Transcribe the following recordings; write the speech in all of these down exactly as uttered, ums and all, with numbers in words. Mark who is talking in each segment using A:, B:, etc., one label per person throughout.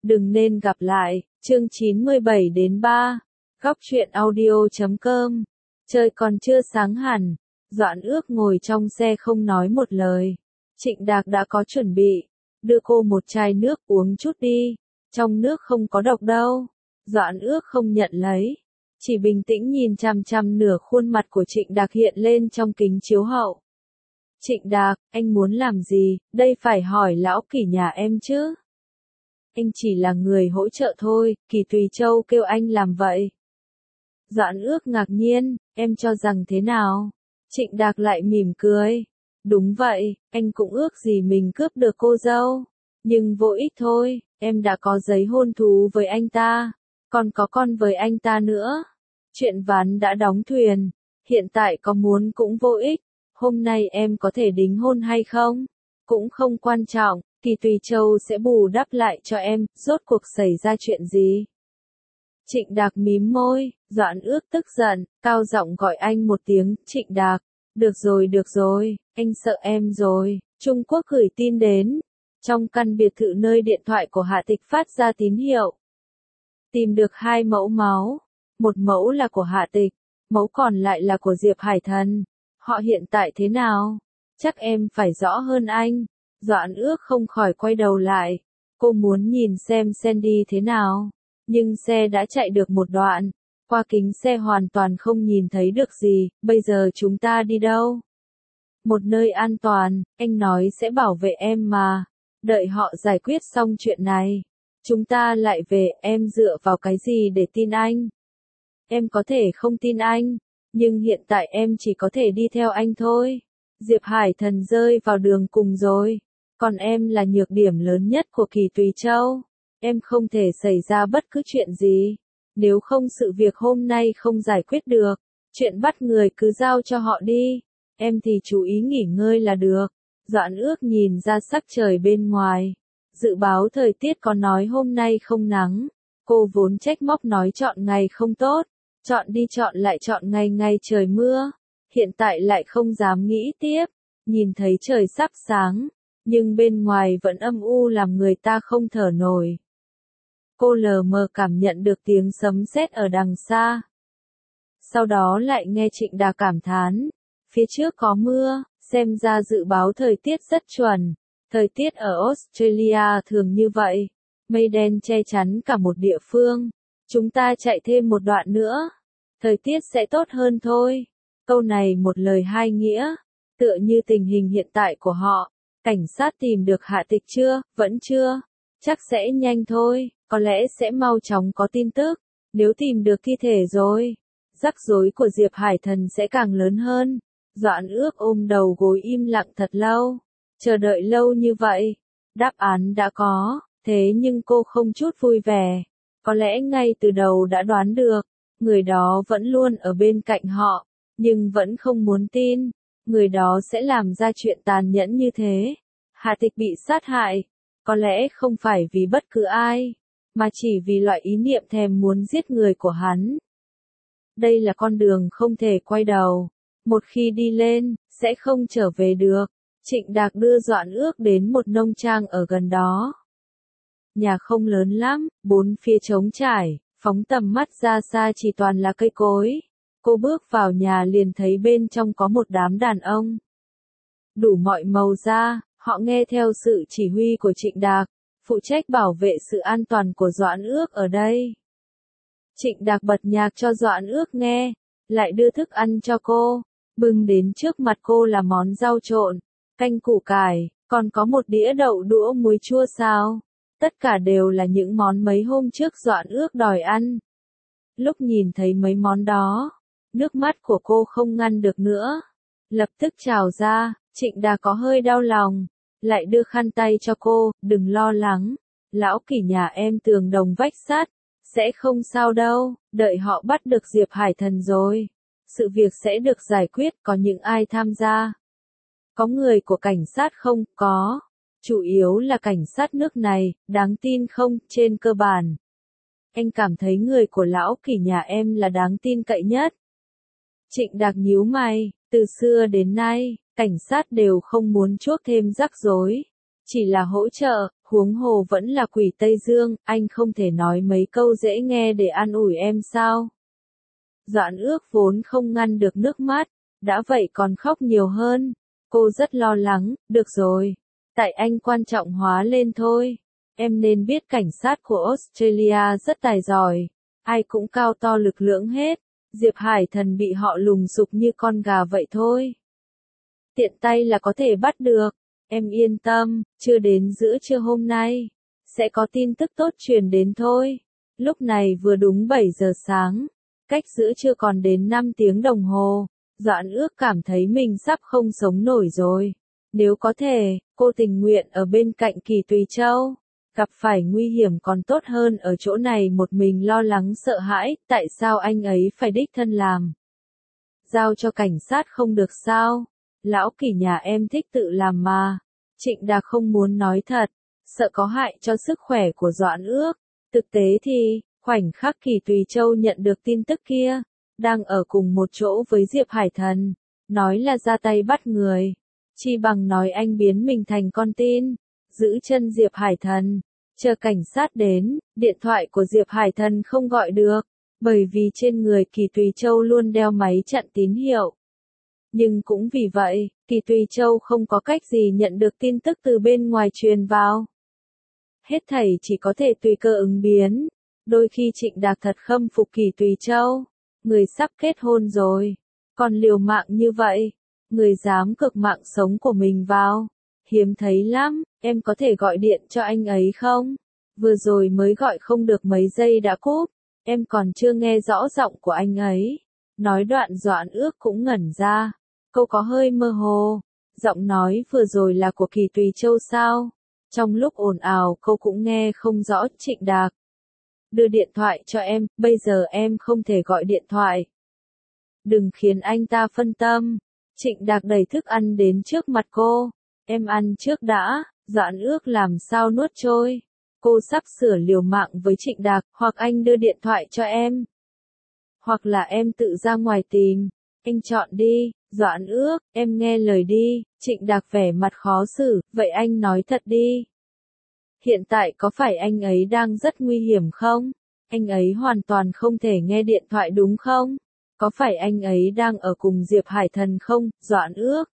A: Đừng nên gặp lại, chương chín mươi bảy đến ba, góc truyện audio chấm com. Trời còn chưa sáng hẳn, Doãn Ước ngồi trong xe không nói một lời. Trịnh Đạc đã có chuẩn bị, đưa cô một chai nước uống chút đi, trong nước không có độc đâu. Doãn Ước không nhận lấy, chỉ bình tĩnh nhìn chằm chằm nửa khuôn mặt của Trịnh Đạc hiện lên trong kính chiếu hậu. Trịnh Đạc, anh muốn làm gì, đây phải hỏi lão Kỷ nhà em chứ. Anh chỉ là người hỗ trợ thôi, Kỷ Tùy Châu kêu anh làm vậy. Doãn Ước ngạc nhiên, em cho rằng thế nào? Trịnh Đạc lại mỉm cười. Đúng vậy, anh cũng ước gì mình cướp được cô dâu. Nhưng vô ích thôi, em đã có giấy hôn thú với anh ta, còn có con với anh ta nữa. Chuyện ván đã đóng thuyền, hiện tại có muốn cũng vô ích. Hôm nay em có thể đính hôn hay không? Cũng không quan trọng, Kỷ Tùy Châu sẽ bù đắp lại cho em, rốt cuộc xảy ra chuyện gì? Trịnh Đạc mím môi, Doãn Ước tức giận, cao giọng gọi anh một tiếng, Trịnh Đạc. Được rồi được rồi, anh sợ em rồi. Trung Quốc gửi tin đến. Trong căn biệt thự nơi điện thoại của Hạ Tịch phát ra tín hiệu. Tìm được hai mẫu máu. Một mẫu là của Hạ Tịch, mẫu còn lại là của Diệp Hải Thần. Họ hiện tại thế nào? Chắc em phải rõ hơn anh. Doãn Ước không khỏi quay đầu lại. Cô muốn nhìn xem Sandy thế nào. Nhưng xe đã chạy được một đoạn. Qua kính xe hoàn toàn không nhìn thấy được gì. Bây giờ chúng ta đi đâu? Một nơi an toàn, anh nói sẽ bảo vệ em mà. Đợi họ giải quyết xong chuyện này. Chúng ta lại về, em dựa vào cái gì để tin anh? Em có thể không tin anh. Nhưng hiện tại em chỉ có thể đi theo anh thôi. Diệp Hải Thần rơi vào đường cùng rồi. Còn em là nhược điểm lớn nhất của Kỷ Tùy Châu. Em không thể xảy ra bất cứ chuyện gì. Nếu không sự việc hôm nay không giải quyết được, chuyện bắt người cứ giao cho họ đi. Em thì chú ý nghỉ ngơi là được. Doãn Ước nhìn ra sắc trời bên ngoài. Dự báo thời tiết có nói hôm nay không nắng. Cô vốn trách móc nói chọn ngày không tốt. Chọn đi chọn lại chọn ngày ngày trời mưa. Hiện tại lại không dám nghĩ tiếp. Nhìn thấy trời sắp sáng. Nhưng bên ngoài vẫn âm u làm người ta không thở nổi. Cô lờ mờ cảm nhận được tiếng sấm sét ở đằng xa. Sau đó lại nghe Trịnh Đạc cảm thán. Phía trước có mưa, xem ra dự báo thời tiết rất chuẩn. Thời tiết ở Australia thường như vậy. Mây đen che chắn cả một địa phương. Chúng ta chạy thêm một đoạn nữa. Thời tiết sẽ tốt hơn thôi. Câu này một lời hai nghĩa. Tựa như tình hình hiện tại của họ. Cảnh sát tìm được Hạ Tịch chưa? Vẫn chưa. Chắc sẽ nhanh thôi. Có lẽ sẽ mau chóng có tin tức. Nếu tìm được thi thể rồi, rắc rối của Diệp Hải Thần sẽ càng lớn hơn. Doãn Ước ôm đầu gối im lặng thật lâu. Chờ đợi lâu như vậy. Đáp án đã có. Thế nhưng cô không chút vui vẻ. Có lẽ ngay từ đầu đã đoán được. Người đó vẫn luôn ở bên cạnh họ. Nhưng vẫn không muốn tin. Người đó sẽ làm ra chuyện tàn nhẫn như thế. Hạ Tịch bị sát hại. Có lẽ không phải vì bất cứ ai. Mà chỉ vì loại ý niệm thèm muốn giết người của hắn. Đây là con đường không thể quay đầu. Một khi đi lên, sẽ không trở về được. Trịnh Đạc đưa Doãn Ước đến một nông trang ở gần đó. Nhà không lớn lắm, bốn phía trống trải, phóng tầm mắt ra xa chỉ toàn là cây cối. Cô bước vào nhà liền thấy bên trong có một đám đàn ông. Đủ mọi màu da, họ nghe theo sự chỉ huy của Trịnh Đạc, phụ trách bảo vệ sự an toàn của Doãn Ước ở đây. Trịnh Đạc bật nhạc cho Doãn Ước nghe, lại đưa thức ăn cho cô, bưng đến trước mặt cô là món rau trộn, canh củ cải, còn có một đĩa đậu đũa muối chua xào. Tất cả đều là những món mấy hôm trước Doãn Ước đòi ăn. Lúc nhìn thấy mấy món đó, nước mắt của cô không ngăn được nữa. Lập tức trào ra, Trịnh Đạc có hơi đau lòng. Lại đưa khăn tay cho cô, đừng lo lắng. Lão Kỷ nhà em tường đồng vách sắt. Sẽ không sao đâu, đợi họ bắt được Diệp Hải Thần rồi. Sự việc sẽ được giải quyết, có những ai tham gia. Có người của cảnh sát không? Có. Chủ yếu là cảnh sát nước này, đáng tin không? Trên cơ bản. Anh cảm thấy người của lão Kỷ nhà em là đáng tin cậy nhất. Trịnh Đạc nhíu mày, từ xưa đến nay, cảnh sát đều không muốn chuốc thêm rắc rối. Chỉ là hỗ trợ, Huống hồ vẫn là quỷ Tây Dương, anh không thể nói mấy câu dễ nghe để an ủi em sao? Doãn ước vốn không ngăn được nước mắt, đã vậy còn khóc nhiều hơn. Cô rất lo lắng, được rồi. Tại anh quan trọng hóa lên thôi. Em nên biết cảnh sát của Australia rất tài giỏi. Ai cũng cao to lực lưỡng hết. Diệp Hải Thần bị họ lùng sục như con gà vậy thôi. Tiện tay là có thể bắt được. Em yên tâm, chưa đến giữa trưa hôm nay. Sẽ có tin tức tốt truyền đến thôi. Lúc này vừa đúng bảy giờ sáng. Cách giữa trưa còn đến năm tiếng đồng hồ. Doãn ước cảm thấy mình sắp không sống nổi rồi. Nếu có thể, cô tình nguyện ở bên cạnh Kỳ Tùy Châu. Gặp phải nguy hiểm còn tốt hơn ở chỗ này một mình lo lắng sợ hãi, tại sao anh ấy phải đích thân làm? Giao cho cảnh sát không được sao? Lão Kỳ nhà em thích tự làm mà. Trịnh Đạc không muốn nói thật, sợ có hại cho sức khỏe của Doãn ước. Thực tế thì, khoảnh khắc Kỳ Tùy Châu nhận được tin tức kia, đang ở cùng một chỗ với Diệp Hải Thần, nói là ra tay bắt người. Chi bằng nói anh biến mình thành con tin, giữ chân Diệp Hải Thần, chờ cảnh sát đến, điện thoại của Diệp Hải Thần không gọi được, bởi vì trên người Kỳ Tùy Châu luôn đeo máy chặn tín hiệu. Nhưng cũng vì vậy, Kỳ Tùy Châu không có cách gì nhận được tin tức từ bên ngoài truyền vào. Hết thảy chỉ có thể tùy cơ ứng biến. Đôi khi Trịnh Đạc thật khâm phục Kỳ Tùy Châu. Người sắp kết hôn rồi, còn liều mạng như vậy. Người dám cược mạng sống của mình vào. Hiếm thấy lắm, em có thể gọi điện cho anh ấy không? Vừa rồi mới gọi không được mấy giây đã cúp. Em còn chưa nghe rõ giọng của anh ấy. Nói đoạn Doãn ước cũng ngẩn ra. Câu có hơi mơ hồ. Giọng nói vừa rồi là của Kỳ Tùy Châu sao? Trong lúc ồn ào cô cũng nghe không rõ. Trịnh Đạc. Đưa điện thoại cho em, bây giờ em không thể gọi điện thoại. Đừng khiến anh ta phân tâm. Trịnh Đạc đẩy thức ăn đến trước mặt cô. Em ăn trước đã, Doãn ước làm sao nuốt trôi. Cô sắp sửa liều mạng với Trịnh Đạc, hoặc anh đưa điện thoại cho em. Hoặc là em tự ra ngoài tìm. Anh chọn đi, Doãn ước, em nghe lời đi. Trịnh Đạc vẻ mặt khó xử, vậy anh nói thật đi. Hiện tại có phải anh ấy đang rất nguy hiểm không? Anh ấy hoàn toàn không thể nghe điện thoại đúng không? Có phải anh ấy đang ở cùng Diệp Hải Thần không, Doãn ước?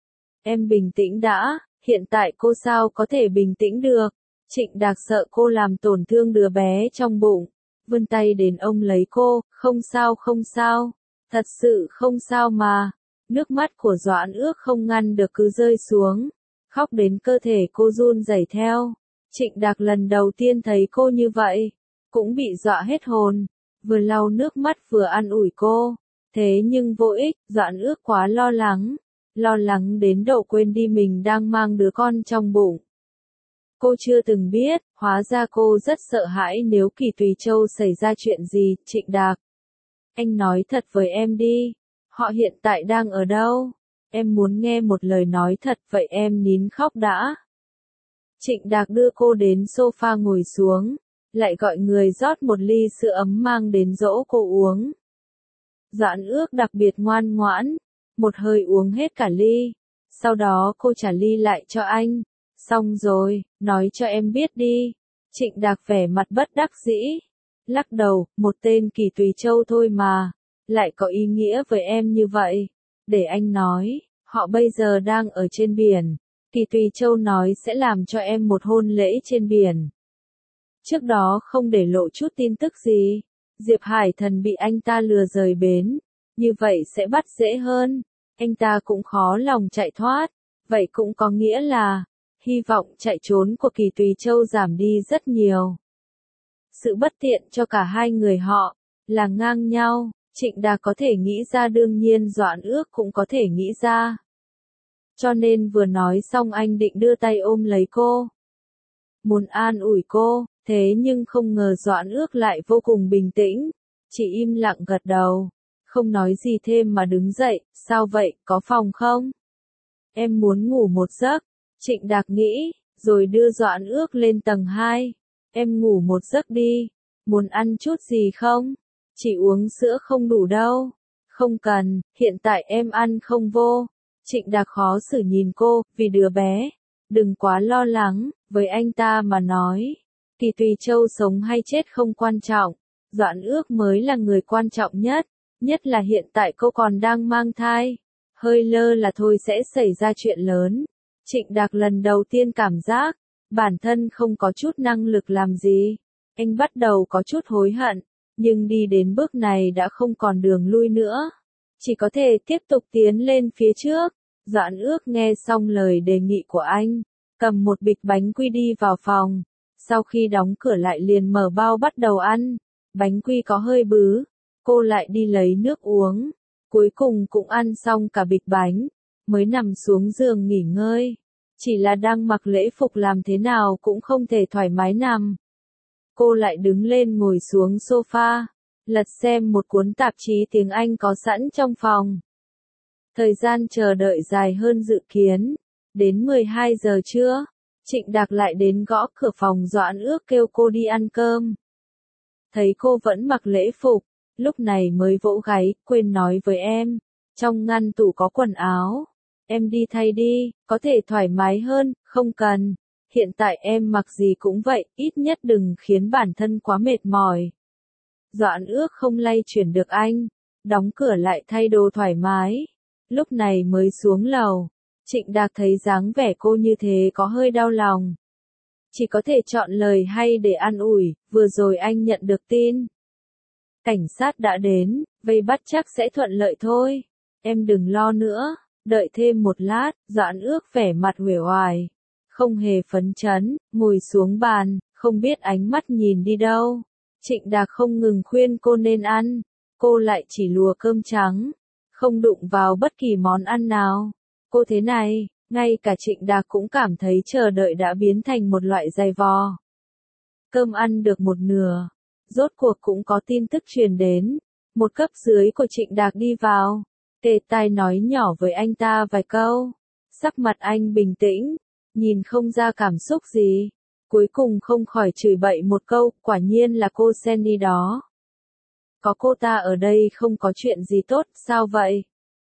A: Em bình tĩnh đã, hiện tại cô sao có thể bình tĩnh được? Trịnh Đạc sợ cô làm tổn thương đứa bé trong bụng. Vươn tay đến ôm lấy cô, không sao không sao. Thật sự không sao mà. Nước mắt của Doãn ước không ngăn được cứ rơi xuống. Khóc đến cơ thể cô run rẩy theo. Trịnh Đạc lần đầu tiên thấy cô như vậy. Cũng bị dọa hết hồn. Vừa lau nước mắt vừa an ủi cô. Thế nhưng vô ích, Doãn ước quá lo lắng. Lo lắng đến độ quên đi mình đang mang đứa con trong bụng. Cô chưa từng biết, hóa ra cô rất sợ hãi nếu Kỳ Tùy Châu xảy ra chuyện gì. Trịnh Đạc. Anh nói thật với em đi. Họ hiện tại đang ở đâu? Em muốn nghe một lời nói thật, vậy em nín khóc đã. Trịnh Đạc đưa cô đến sofa ngồi xuống. Lại gọi người rót một ly sữa ấm mang đến dỗ cô uống. Doãn ước đặc biệt ngoan ngoãn. Một hơi uống hết cả ly. Sau đó cô trả ly lại cho anh. Xong rồi, nói cho em biết đi. Trịnh Đạc vẻ mặt bất đắc dĩ. Lắc đầu, một tên Kỳ Tùy Châu thôi mà. Lại có ý nghĩa với em như vậy. Để anh nói, họ bây giờ đang ở trên biển. Kỳ Tùy Châu nói sẽ làm cho em một hôn lễ trên biển. Trước đó không để lộ chút tin tức gì. Diệp Hải Thần bị anh ta lừa rời bến. Như vậy sẽ bắt dễ hơn. Anh ta cũng khó lòng chạy thoát. Vậy cũng có nghĩa là, hy vọng chạy trốn của Kỳ Tùy Châu giảm đi rất nhiều. Sự bất tiện cho cả hai người họ, là ngang nhau. Trịnh Đạc có thể nghĩ ra, đương nhiên Doãn ước cũng có thể nghĩ ra. Cho nên vừa nói xong anh định đưa tay ôm lấy cô. Muốn an ủi cô, thế nhưng không ngờ Doãn ước lại vô cùng bình tĩnh. Chỉ im lặng gật đầu. Không nói gì thêm mà đứng dậy, sao vậy, có phòng không? Em muốn ngủ một giấc. Trịnh Đạc nghĩ, rồi đưa Doãn ước lên tầng hai. Em ngủ một giấc đi. Muốn ăn chút gì không? Chỉ uống sữa không đủ đâu. Không cần, hiện tại em ăn không vô. Trịnh Đạc khó xử nhìn cô, vì đứa bé. Đừng quá lo lắng, với anh ta mà nói. Kỳ Tùy Châu sống hay chết không quan trọng. Doãn Ước mới là người quan trọng nhất. Nhất là hiện tại cô còn đang mang thai. Hơi lơ là thôi sẽ xảy ra chuyện lớn. Trịnh Đạc lần đầu tiên cảm giác, bản thân không có chút năng lực làm gì. Anh bắt đầu có chút hối hận, nhưng đi đến bước này đã không còn đường lui nữa. Chỉ có thể tiếp tục tiến lên phía trước. Doãn Ước nghe xong lời đề nghị của anh, cầm một bịch bánh quy đi vào phòng. Sau khi đóng cửa lại liền mở bao bắt đầu ăn. Bánh quy có hơi bứ, cô lại đi lấy nước uống. Cuối cùng cũng ăn xong cả bịch bánh, mới nằm xuống giường nghỉ ngơi. Chỉ là đang mặc lễ phục làm thế nào cũng không thể thoải mái nằm. Cô lại đứng lên ngồi xuống sofa, lật xem một cuốn tạp chí tiếng Anh có sẵn trong phòng. Thời gian chờ đợi dài hơn dự kiến. Đến mười hai giờ trưa, Trịnh Đạc lại đến gõ cửa phòng Doãn Ước kêu cô đi ăn cơm. Thấy cô vẫn mặc lễ phục, lúc này mới vỗ gáy, quên nói với em. Trong ngăn tủ có quần áo. Em đi thay đi, có thể thoải mái hơn, không cần. Hiện tại em mặc gì cũng vậy, ít nhất đừng khiến bản thân quá mệt mỏi. Doãn Ước không lay chuyển được anh, đóng cửa lại thay đồ thoải mái. Lúc này mới xuống lầu. Trịnh Đạc thấy dáng vẻ cô như thế có hơi đau lòng. Chỉ có thể chọn lời hay để an ủi, vừa rồi anh nhận được tin. Cảnh sát đã đến, vây bắt chắc sẽ thuận lợi thôi. Em đừng lo nữa, đợi thêm một lát. Doãn Ước vẻ mặt uể oải, không hề phấn chấn, ngồi xuống bàn, không biết ánh mắt nhìn đi đâu. Trịnh Đạc không ngừng khuyên cô nên ăn, cô lại chỉ lùa cơm trắng, không đụng vào bất kỳ món ăn nào. Cô thế này, ngay cả Trịnh Đạc cũng cảm thấy chờ đợi đã biến thành một loại dày vò. Cơm ăn được một nửa, rốt cuộc cũng có tin tức truyền đến. Một cấp dưới của Trịnh Đạc đi vào, kề tai nói nhỏ với anh ta vài câu. Sắc mặt anh bình tĩnh, nhìn không ra cảm xúc gì. Cuối cùng không khỏi chửi bậy một câu, quả nhiên là cô Sandy đó. Có cô ta ở đây không có chuyện gì tốt, sao vậy?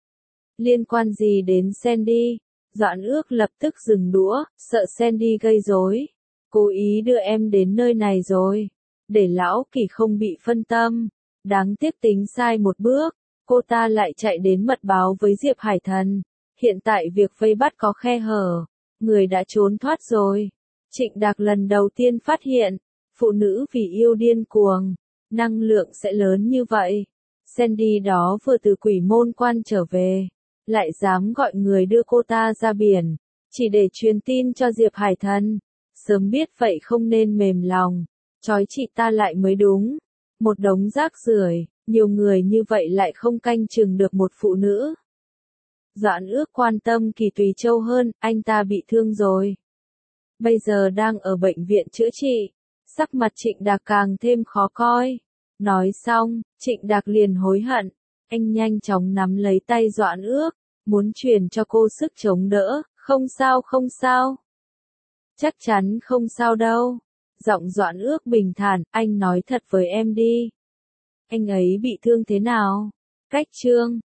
A: Liên quan gì đến Sandy? Doãn Ước lập tức dừng đũa, sợ Sandy gây rối. Cố ý đưa em đến nơi này rồi, để lão Kỳ không bị phân tâm. Đáng tiếc tính sai một bước, cô ta lại chạy đến mật báo với Diệp Hải Thần. Hiện tại việc vây bắt có khe hở, người đã trốn thoát rồi. Trịnh Đạc lần đầu tiên phát hiện, phụ nữ vì yêu điên cuồng, năng lượng sẽ lớn như vậy. Sandy đó vừa từ quỷ môn quan trở về, lại dám gọi người đưa cô ta ra biển, chỉ để truyền tin cho Diệp Hải Thần. Sớm biết vậy không nên mềm lòng, trói chị ta lại mới đúng. Một đống rác rưởi, nhiều người như vậy lại không canh chừng được một phụ nữ. Doãn Ước quan tâm Kỳ Tùy Châu hơn, anh ta bị thương rồi. Bây giờ đang ở bệnh viện chữa trị. Sắc mặt Trịnh Đạc càng thêm khó coi. Nói xong, Trịnh Đạc liền hối hận. Anh nhanh chóng nắm lấy tay Doãn Ước, muốn truyền cho cô sức chống đỡ. Không sao không sao. Chắc chắn không sao đâu. Giọng Doãn Ước bình thản, anh nói thật với em đi. Anh ấy bị thương thế nào? Cách Trương,